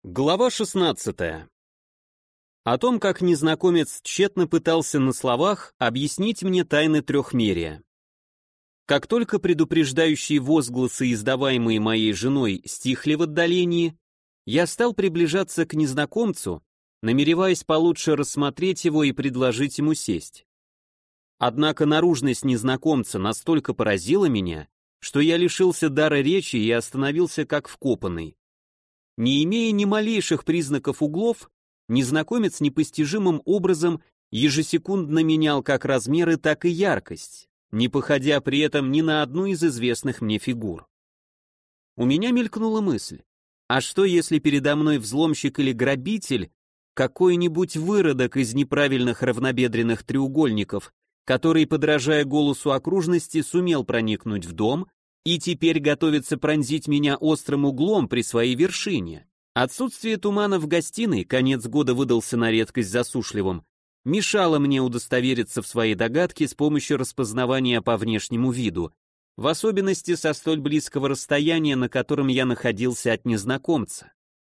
Глава 16. О том, как незнакомец тщетно пытался на словах объяснить мне тайны трехмерия. Как только предупреждающие возгласы, издаваемые моей женой, стихли в отдалении, я стал приближаться к незнакомцу, намереваясь получше рассмотреть его и предложить ему сесть. Однако наружность незнакомца настолько поразила меня, что я лишился дара речи и остановился как вкопанный. Не имея ни малейших признаков углов, незнакомец непостижимым образом ежесекундно менял как размеры, так и яркость, не походя при этом ни на одну из известных мне фигур. У меня мелькнула мысль, а что если передо мной взломщик или грабитель, какой-нибудь выродок из неправильных равнобедренных треугольников, который, подражая голосу окружности, сумел проникнуть в дом и теперь готовится пронзить меня острым углом при своей вершине. Отсутствие тумана в гостиной, конец года выдался на редкость засушливым, мешало мне удостовериться в своей догадке с помощью распознавания по внешнему виду, в особенности со столь близкого расстояния, на котором я находился от незнакомца.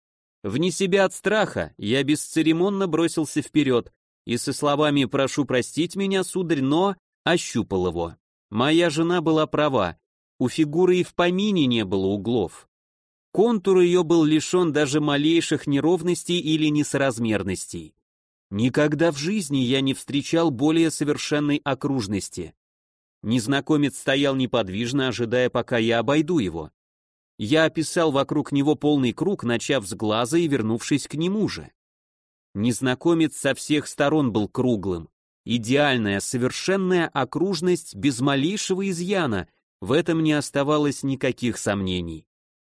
Вне себя от страха, я бесцеремонно бросился вперед и со словами «прошу простить меня, сударь, но...» ощупал его. Моя жена была права. У фигуры и в помине не было углов. Контур ее был лишен даже малейших неровностей или несоразмерностей. Никогда в жизни я не встречал более совершенной окружности. Незнакомец стоял неподвижно, ожидая, пока я обойду его. Я описал вокруг него полный круг, начав с глаза и вернувшись к нему же. Незнакомец со всех сторон был круглым. Идеальная, совершенная окружность без малейшего изъяна, в этом не оставалось никаких сомнений.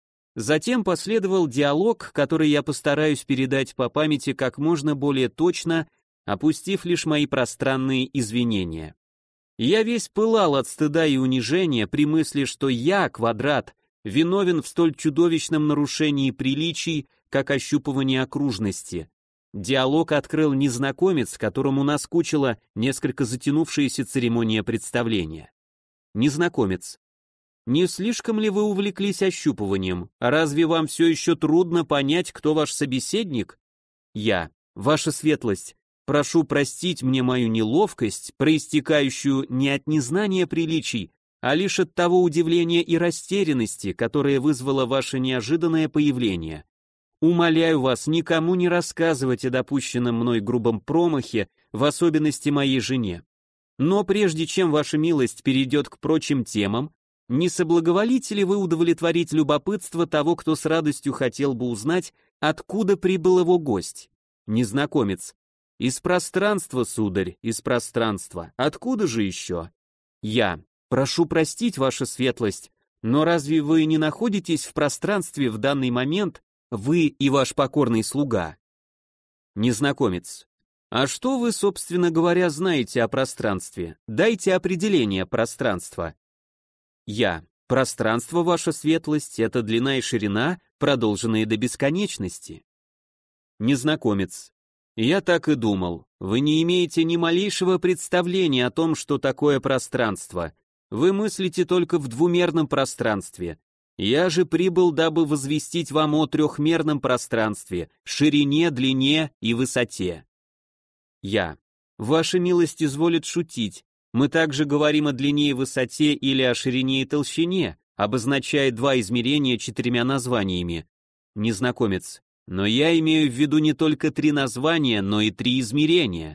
Затем последовал диалог, который я постараюсь передать по памяти как можно более точно, опустив лишь мои пространные извинения. Я весь пылал от стыда и унижения при мысли, что я, Квадрат, виновен в столь чудовищном нарушении приличий, как ощупывание окружности. Диалог открыл незнакомец, которому наскучила несколько затянувшаяся церемония представления. Незнакомец. Не слишком ли вы увлеклись ощупыванием? Разве вам все еще трудно понять, кто ваш собеседник? Я. Ваша светлость, прошу простить мне мою неловкость, проистекающую не от незнания приличий, а лишь от того удивления и растерянности, которое вызвало ваше неожиданное появление. Умоляю вас никому не рассказывать о допущенном мной грубом промахе, в особенности моей жене. Но прежде чем ваша милость перейдет к прочим темам, не соблаговолите ли вы удовлетворить любопытство того, кто с радостью хотел бы узнать, откуда прибыл его гость? Незнакомец. Из пространства, сударь, из пространства. Откуда же еще? Я. Прошу простить, ваша светлость, но разве вы не находитесь в пространстве в данный момент, вы и ваш покорный слуга? Незнакомец. А что вы, собственно говоря, знаете о пространстве? Дайте определение пространства. Я. Пространство, ваша светлость, это длина и ширина, продолженные до бесконечности. Незнакомец. Я так и думал. Вы не имеете ни малейшего представления о том, что такое пространство. Вы мыслите только в двумерном пространстве. Я же прибыл, дабы возвестить вам о трехмерном пространстве, ширине, длине и высоте. Я. Ваша милость изволит шутить. Мы также говорим о длине и высоте или о ширине и толщине, обозначая два измерения четырьмя названиями. Незнакомец. Но я имею в виду не только три названия, но и три измерения.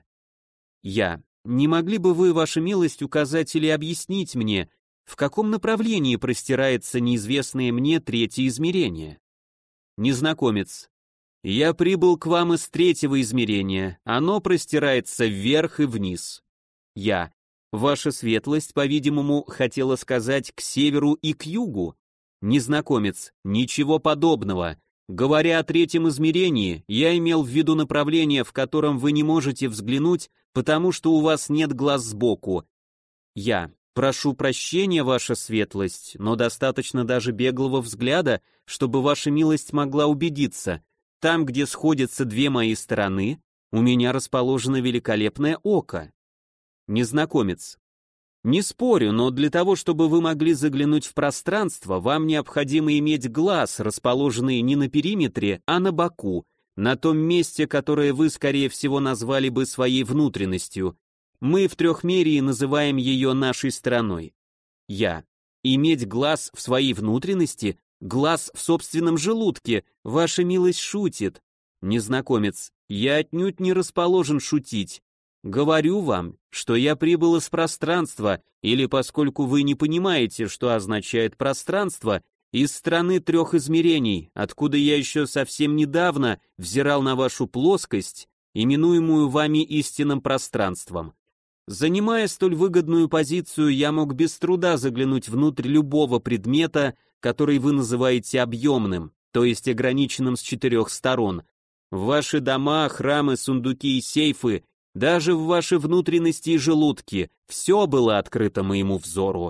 Я. Не могли бы вы, ваша милость, указать или объяснить мне, в каком направлении простирается неизвестное мне третье измерение? Незнакомец. Я прибыл к вам из третьего измерения, оно простирается вверх и вниз. Я. Ваша светлость, по-видимому, хотела сказать к северу и к югу. Незнакомец. Ничего подобного. Говоря о третьем измерении, я имел в виду направление, в котором вы не можете взглянуть, потому что у вас нет глаз сбоку. Я. Прошу прощения, ваша светлость, но достаточно даже беглого взгляда, чтобы ваша милость могла убедиться. Там, где сходятся две мои стороны, у меня расположено великолепное око. Незнакомец. Не спорю, но для того, чтобы вы могли заглянуть в пространство, вам необходимо иметь глаз, расположенный не на периметре, а на боку, на том месте, которое вы, скорее всего, назвали бы своей внутренностью. Мы в трехмерии называем ее нашей стороной. Я. Иметь глаз в своей внутренности, глаз в собственном желудке, ваша милость шутит. Незнакомец. Я отнюдь не расположен шутить. Говорю вам, что я прибыл из пространства, или, поскольку вы не понимаете, что означает пространство, из страны трех измерений, откуда я еще совсем недавно взирал на вашу плоскость, именуемую вами истинным пространством. Занимая столь выгодную позицию, я мог без труда заглянуть внутрь любого предмета, который вы называете объемным, то есть ограниченным с 4 сторон. В ваши дома, храмы, сундуки и сейфы, даже в ваши внутренности и желудки, все было открыто моему взору.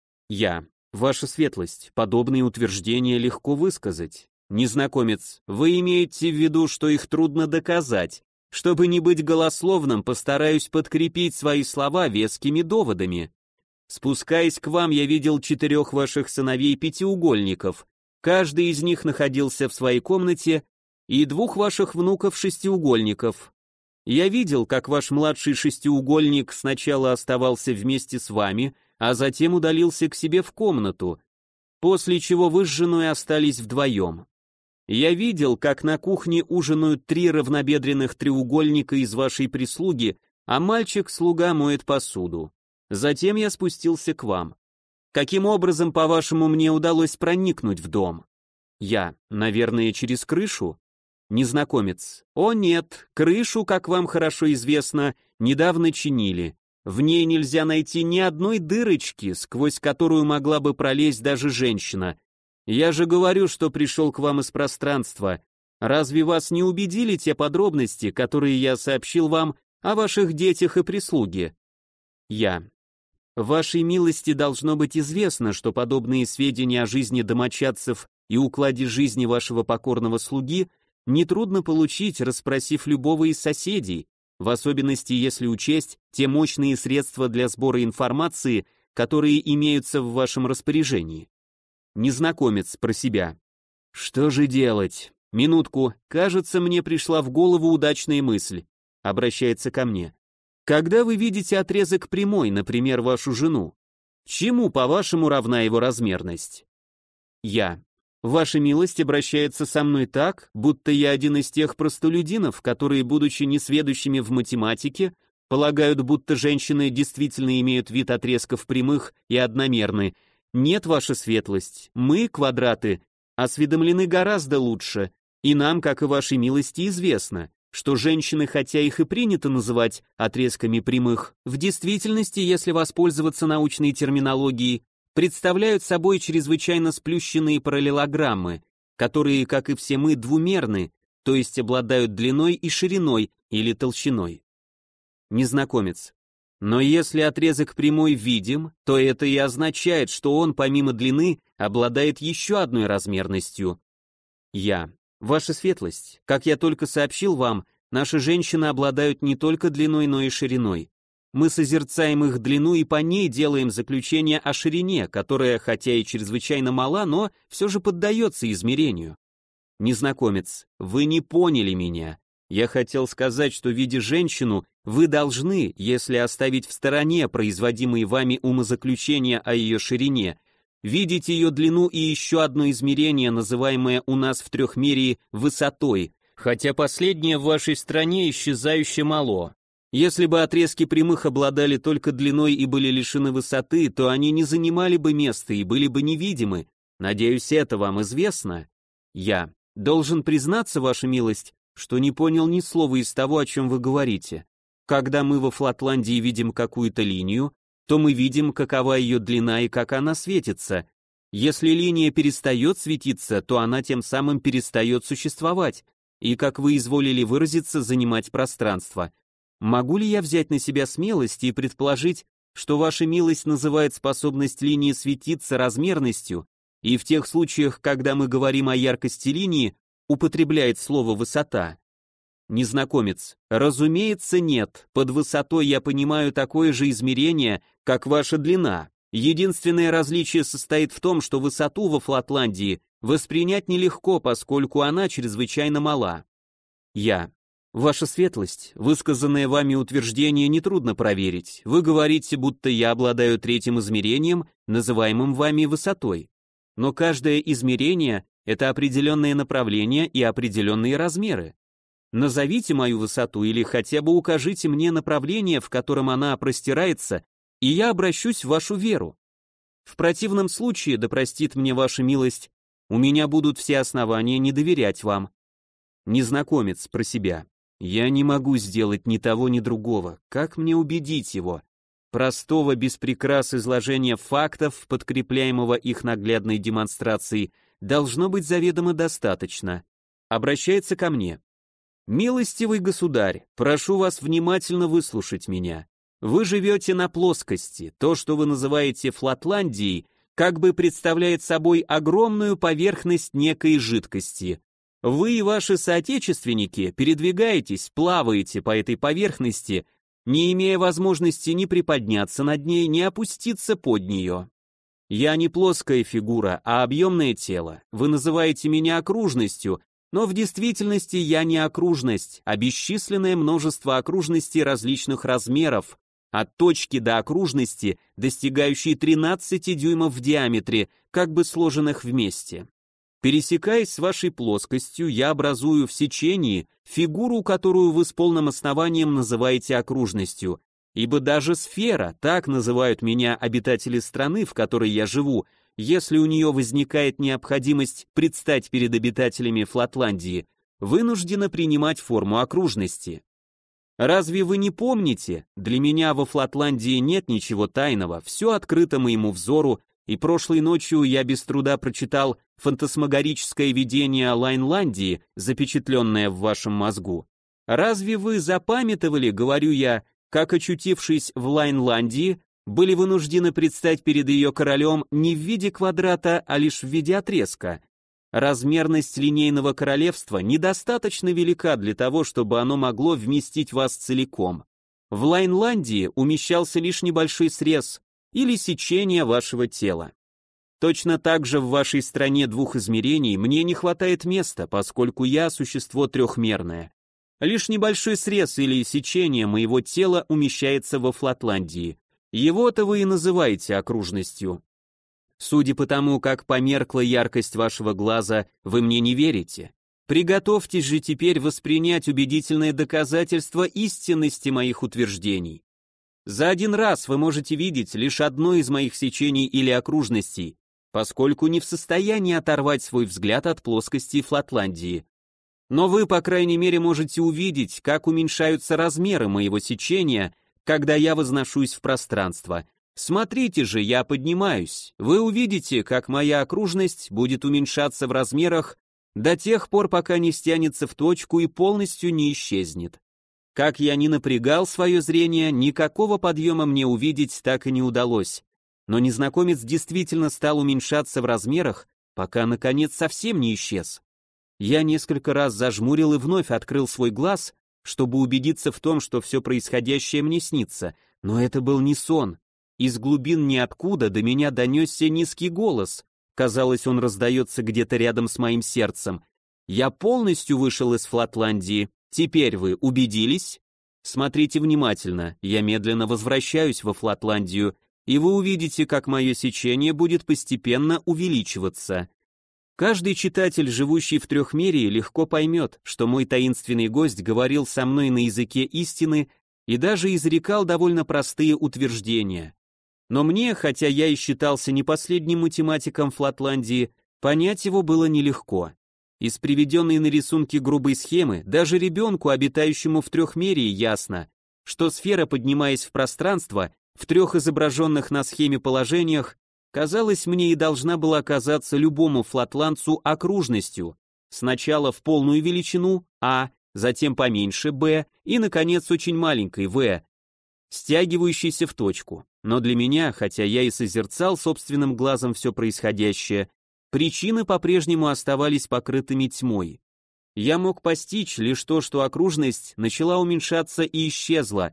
Я. Ваша светлость, подобные утверждения легко высказать. Незнакомец, вы имеете в виду, что их трудно доказать. Чтобы не быть голословным, постараюсь подкрепить свои слова вескими доводами. Спускаясь к вам, я видел 4 ваших сыновей-пятиугольников. Каждый из них находился в своей комнате, и 2 ваших внуков-шестиугольников. Я видел, как ваш младший шестиугольник сначала оставался вместе с вами, а затем удалился к себе в комнату, после чего вы с женой остались вдвоем. Я видел, как на кухне ужинают 3 равнобедренных треугольника из вашей прислуги, а мальчик-слуга моет посуду. Затем я спустился к вам. Каким образом, по-вашему, мне удалось проникнуть в дом? Я, наверное, через крышу? Незнакомец. О нет, крышу, как вам хорошо известно, недавно чинили. В ней нельзя найти ни одной дырочки, сквозь которую могла бы пролезть даже женщина. Я же говорю, что пришел к вам из пространства. Разве вас не убедили те подробности, которые я сообщил вам о ваших детях и прислуге? Я. Вашей милости должно быть известно, что подобные сведения о жизни домочадцев и укладе жизни вашего покорного слуги нетрудно получить, расспросив любого из соседей, в особенности если учесть те мощные средства для сбора информации, которые имеются в вашем распоряжении. Незнакомец про себя. Что же делать? Минутку, кажется, мне пришла в голову удачная мысль. Обращается ко мне. Когда вы видите отрезок прямой, например, вашу жену, чему, по-вашему, равна его размерность? Я. Ваша милость обращается со мной так, будто я один из тех простолюдинов, которые, будучи несведущими в математике, полагают, будто женщины действительно имеют вид отрезков прямых и одномерны. Нет, ваша светлость, мы, квадраты, осведомлены гораздо лучше, и нам, как и вашей милости, известно, что женщины, хотя их и принято называть отрезками прямых, в действительности, если воспользоваться научной терминологией, представляют собой чрезвычайно сплющенные параллелограммы, которые, как и все мы, двумерны, то есть обладают длиной и шириной или толщиной. Незнакомец. Но если отрезок прямой видим, то это и означает, что он, помимо длины, обладает еще одной размерностью. Я. Ваша светлость, как я только сообщил вам, наши женщины обладают не только длиной, но и шириной. Мы созерцаем их длину и по ней делаем заключение о ширине, которая, хотя и чрезвычайно мала, но все же поддается измерению. Незнакомец, вы не поняли меня. Я хотел сказать, что, видя женщину, вы должны, если оставить в стороне производимые вами умозаключения о ее ширине, видеть ее длину и еще одно измерение, называемое у нас в трехмерии высотой, хотя последнее в вашей стране исчезающе мало. Если бы отрезки прямых обладали только длиной и были лишены высоты, то они не занимали бы места и были бы невидимы. Надеюсь, это вам известно? Я должен признаться, ваша милость, что не понял ни слова из того, о чем вы говорите. Когда мы во Флатландии видим какую-то линию, то мы видим, какова ее длина и как она светится. Если линия перестает светиться, то она тем самым перестает существовать и, как вы изволили выразиться, занимать пространство. Могу ли я взять на себя смелость и предположить, что ваша милость называет способность линии светиться размерностью, и в тех случаях, когда мы говорим о яркости линии, употребляет слово «высота»? Незнакомец. Разумеется, нет. Под высотой я понимаю такое же измерение, как ваша длина. Единственное различие состоит в том, что высоту во Флатландии воспринять нелегко, поскольку она чрезвычайно мала. Я. Ваша светлость, высказанное вами утверждение нетрудно проверить. Вы говорите, будто я обладаю третьим измерением, называемым вами высотой. Но каждое измерение — это определенное направление и определенные размеры. Назовите мою высоту или хотя бы укажите мне направление, в котором она простирается, и я обращусь в вашу веру. В противном случае, да простит мне ваша милость, у меня будут все основания не доверять вам. Незнакомец про себя. Я не могу сделать ни того, ни другого. Как мне убедить его? Простого, без прикрас изложения фактов, подкрепляемого их наглядной демонстрацией, должно быть заведомо достаточно. Обращается ко мне. Милостивый государь, прошу вас внимательно выслушать меня. Вы живете на плоскости. То, что вы называете Флатландией, как бы представляет собой огромную поверхность некой жидкости. Вы и ваши соотечественники передвигаетесь, плаваете по этой поверхности, не имея возможности ни приподняться над ней, ни опуститься под нее. Я не плоская фигура, а объемное тело. Вы называете меня окружностью, но в действительности я не окружность, а бесчисленное множество окружностей различных размеров, от точки до окружности, достигающей 13 дюймов в диаметре, как бы сложенных вместе. Пересекаясь с вашей плоскостью, я образую в сечении фигуру, которую вы с полным основанием называете окружностью, ибо даже сфера, так называют меня обитатели страны, в которой я живу, если у нее возникает необходимость предстать перед обитателями Флатландии, вынуждена принимать форму окружности. Разве вы не помните, для меня во Флатландии нет ничего тайного, все открыто моему взору, и прошлой ночью я без труда прочитал фантасмагорическое видение Лайнландии, запечатленное в вашем мозгу. Разве вы запамятовали, говорю я, как, очутившись в Лайнландии, были вынуждены предстать перед ее королем не в виде квадрата, а лишь в виде отрезка? Размерность линейного королевства недостаточно велика для того, чтобы оно могло вместить вас целиком. В Лайнландии умещался лишь небольшой срез или сечение вашего тела. Точно так же в вашей стране двух измерений мне не хватает места, поскольку я существо трехмерное. Лишь небольшой срез или сечение моего тела умещается во Флатландии. Его-то вы и называете окружностью. Судя по тому, как померкла яркость вашего глаза, вы мне не верите. Приготовьтесь же теперь воспринять убедительное доказательство истинности моих утверждений. За один раз вы можете видеть лишь одно из моих сечений или окружностей, поскольку не в состоянии оторвать свой взгляд от плоскости Флатландии. Но вы, по крайней мере, можете увидеть, как уменьшаются размеры моего сечения, когда я возношусь в пространство. Смотрите же, я поднимаюсь. Вы увидите, как моя окружность будет уменьшаться в размерах до тех пор, пока не стянется в точку и полностью не исчезнет. Как я ни напрягал свое зрение, никакого подъема мне увидеть так и не удалось. Но незнакомец действительно стал уменьшаться в размерах, пока, наконец, совсем не исчез. Я несколько раз зажмурил и вновь открыл свой глаз, чтобы убедиться в том, что все происходящее мне снится, но это был не сон. Из глубин ниоткуда до меня донесся низкий голос. Казалось, он раздается где-то рядом с моим сердцем. Я полностью вышел из Флатландии. Теперь вы убедились? Смотрите внимательно, я медленно возвращаюсь во Флатландию, и вы увидите, как мое сечение будет постепенно увеличиваться. Каждый читатель, живущий в трехмерии, легко поймет, что мой таинственный гость говорил со мной на языке истины и даже изрекал довольно простые утверждения. Но мне, хотя я и считался не последним математиком Флатландии, понять его было нелегко. Из приведенной на рисунке грубой схемы даже ребенку, обитающему в трехмерии, ясно, что сфера, поднимаясь в пространство, в трех изображенных на схеме положениях, казалось мне и должна была казаться любому флатландцу окружностью, сначала в полную величину А, затем поменьше Б и, наконец, очень маленькой В, стягивающейся в точку. Но для меня, хотя я и созерцал собственным глазом все происходящее, причины по-прежнему оставались покрытыми тьмой. Я мог постичь лишь то, что окружность начала уменьшаться и исчезла,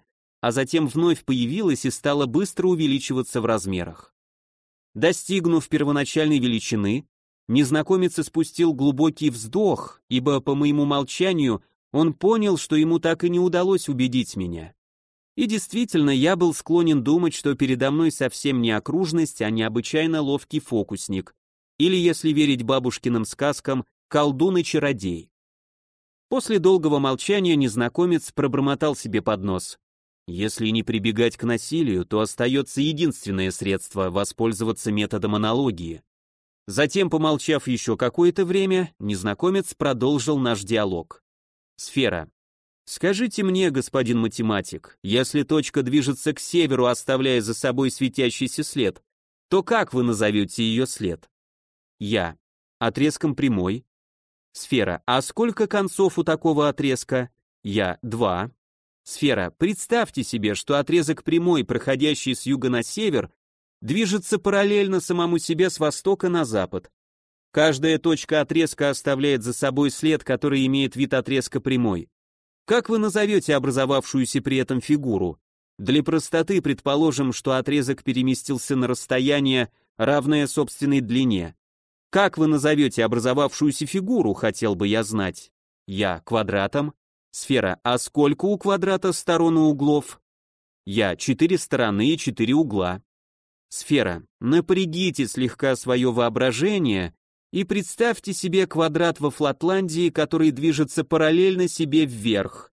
а затем вновь появилась и стала быстро увеличиваться в размерах. Достигнув первоначальной величины, незнакомец испустил глубокий вздох, ибо по моему молчанию он понял, что ему так и не удалось убедить меня. И действительно, я был склонен думать, что передо мной совсем не окружность, а необычайно ловкий фокусник, или, если верить бабушкиным сказкам, колдун и чародей. После долгого молчания незнакомец пробормотал себе под нос: «Если не прибегать к насилию, то остается единственное средство — воспользоваться методом аналогии». Затем, помолчав еще какое-то время, незнакомец продолжил наш диалог. Сфера. Скажите мне, господин математик, если точка движется к северу, оставляя за собой светящийся след, то как вы назовете ее след? Я. Отрезком прямой. Сфера. А сколько концов у такого отрезка? Я. 2. Сфера. Представьте себе, что отрезок прямой, проходящий с юга на север, движется параллельно самому себе с востока на запад. Каждая точка отрезка оставляет за собой след, который имеет вид отрезка прямой. Как вы назовете образовавшуюся при этом фигуру? Для простоты предположим, что отрезок переместился на расстояние, равное собственной длине. Как вы назовете образовавшуюся фигуру, хотел бы я знать? Я. Квадратом. Сфера. А сколько у квадрата сторон и углов? Я. 4 стороны и 4 угла. Сфера. Напрягите слегка свое воображение и представьте себе квадрат во Флатландии, который движется параллельно себе вверх.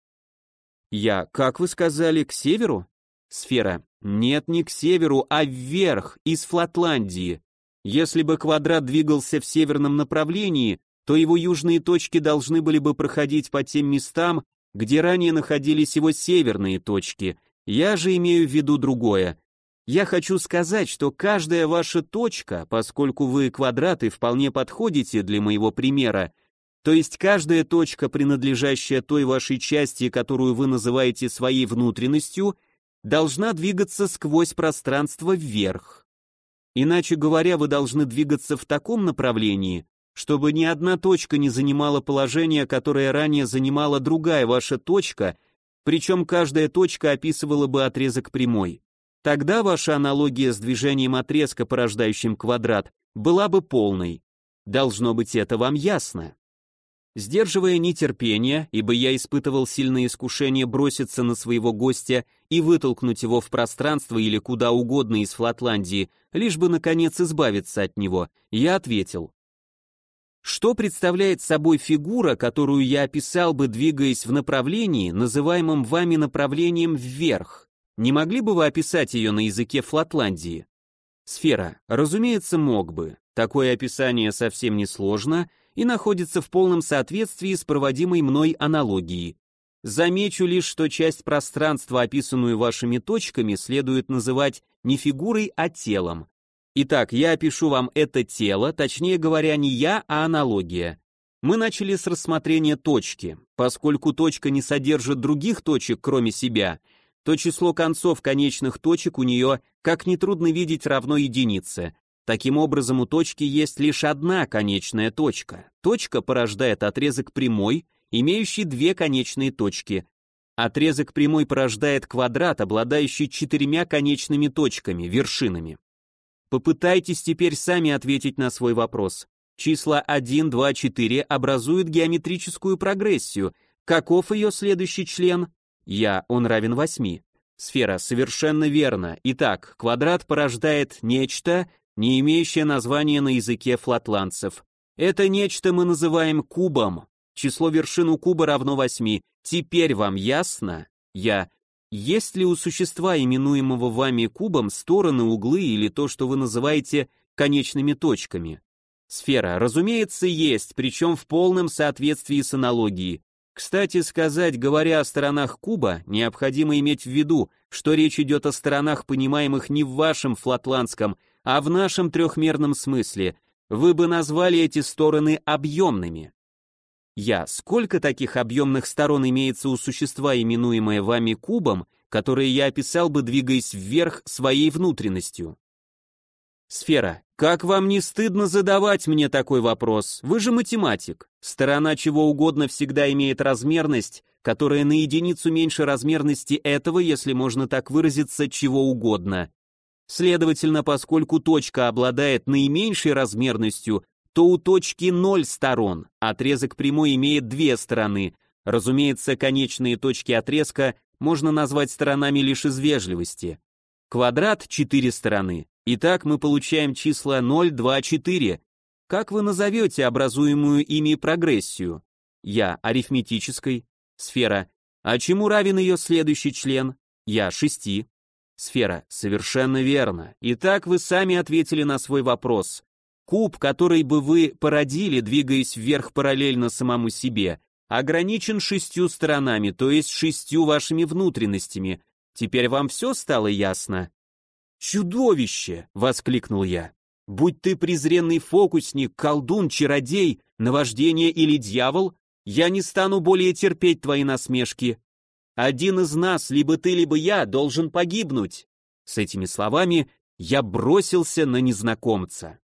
Я. Как вы сказали, к северу? Сфера. Нет, не к северу, а вверх, из Флатландии. Если бы квадрат двигался в северном направлении, то его южные точки должны были бы проходить по тем местам, где ранее находились его северные точки. Я же имею в виду другое. Я хочу сказать, что каждая ваша точка, поскольку вы квадраты вполне подходите для моего примера, то есть каждая точка, принадлежащая той вашей части, которую вы называете своей внутренностью, должна двигаться сквозь пространство вверх. Иначе говоря, вы должны двигаться в таком направлении, чтобы ни одна точка не занимала положение, которое ранее занимала другая ваша точка, причем каждая точка описывала бы отрезок прямой. Тогда ваша аналогия с движением отрезка, порождающим квадрат, была бы полной. Должно быть, это вам ясно. Сдерживая нетерпение, ибо я испытывал сильное искушение броситься на своего гостя и вытолкнуть его в пространство или куда угодно из Флатландии, лишь бы, наконец, избавиться от него, я ответил. Что представляет собой фигура, которую я описал бы, двигаясь в направлении, называемом вами направлением вверх? Не могли бы вы описать ее на языке Флатландии? Сфера. Разумеется, мог бы. Такое описание совсем не сложно и находится в полном соответствии с проводимой мной аналогией. Замечу лишь, что часть пространства, описанную вашими точками, следует называть не фигурой, а телом. Итак, я опишу вам это тело, точнее говоря, не я, а аналогия. Мы начали с рассмотрения точки. Поскольку точка не содержит других точек, кроме себя, то число концов конечных точек у нее, как нетрудно видеть, равно единице. Таким образом, у точки есть лишь одна конечная точка. Точка порождает отрезок прямой, имеющий две конечные точки. Отрезок прямой порождает квадрат, обладающий 4 конечными точками, вершинами. Попытайтесь теперь сами ответить на свой вопрос. Числа 1, 2, 4 образуют геометрическую прогрессию. Каков ее следующий член? Он равен 8. Сфера. Совершенно верно. Итак, квадрат порождает нечто, не имеющее названия на языке флатландцев. Это нечто мы называем кубом. Число вершин у куба равно 8. Теперь вам ясно? Есть ли у существа, именуемого вами кубом, стороны, углы или то, что вы называете конечными точками? Сфера. Разумеется, есть, причем в полном соответствии с аналогией. Кстати сказать, говоря о сторонах куба, необходимо иметь в виду, что речь идет о сторонах, понимаемых не в вашем флатландском, а в нашем трехмерном смысле. Вы бы назвали эти стороны объемными. Сколько таких объемных сторон имеется у существа, именуемое вами кубом, которое я описал бы, двигаясь вверх своей внутренностью? Сфера. Как вам не стыдно задавать мне такой вопрос? Вы же математик. Сторона чего угодно всегда имеет размерность, которая на единицу меньше размерности этого, если можно так выразиться, чего угодно. Следовательно, поскольку точка обладает наименьшей размерностью, то у точки 0 сторон, отрезок прямой имеет две стороны. Разумеется, конечные точки отрезка можно назвать сторонами лишь из вежливости. Квадрат 4 стороны. Итак, мы получаем числа 0, 2, 4. Как вы назовете образуемую ими прогрессию? Я — арифметической. Сфера. А чему равен ее следующий член? Я — 6. Сфера. Совершенно верно. Итак, вы сами ответили на свой вопрос. Куб, который бы вы породили, двигаясь вверх параллельно самому себе, ограничен 6 сторонами, то есть 6 вашими внутренностями. Теперь вам все стало ясно? «Чудовище!» — воскликнул я. «Будь ты презренный фокусник, колдун, чародей, наваждение или дьявол, я не стану более терпеть твои насмешки. Один из нас, либо ты, либо я, должен погибнуть». С этими словами я бросился на незнакомца.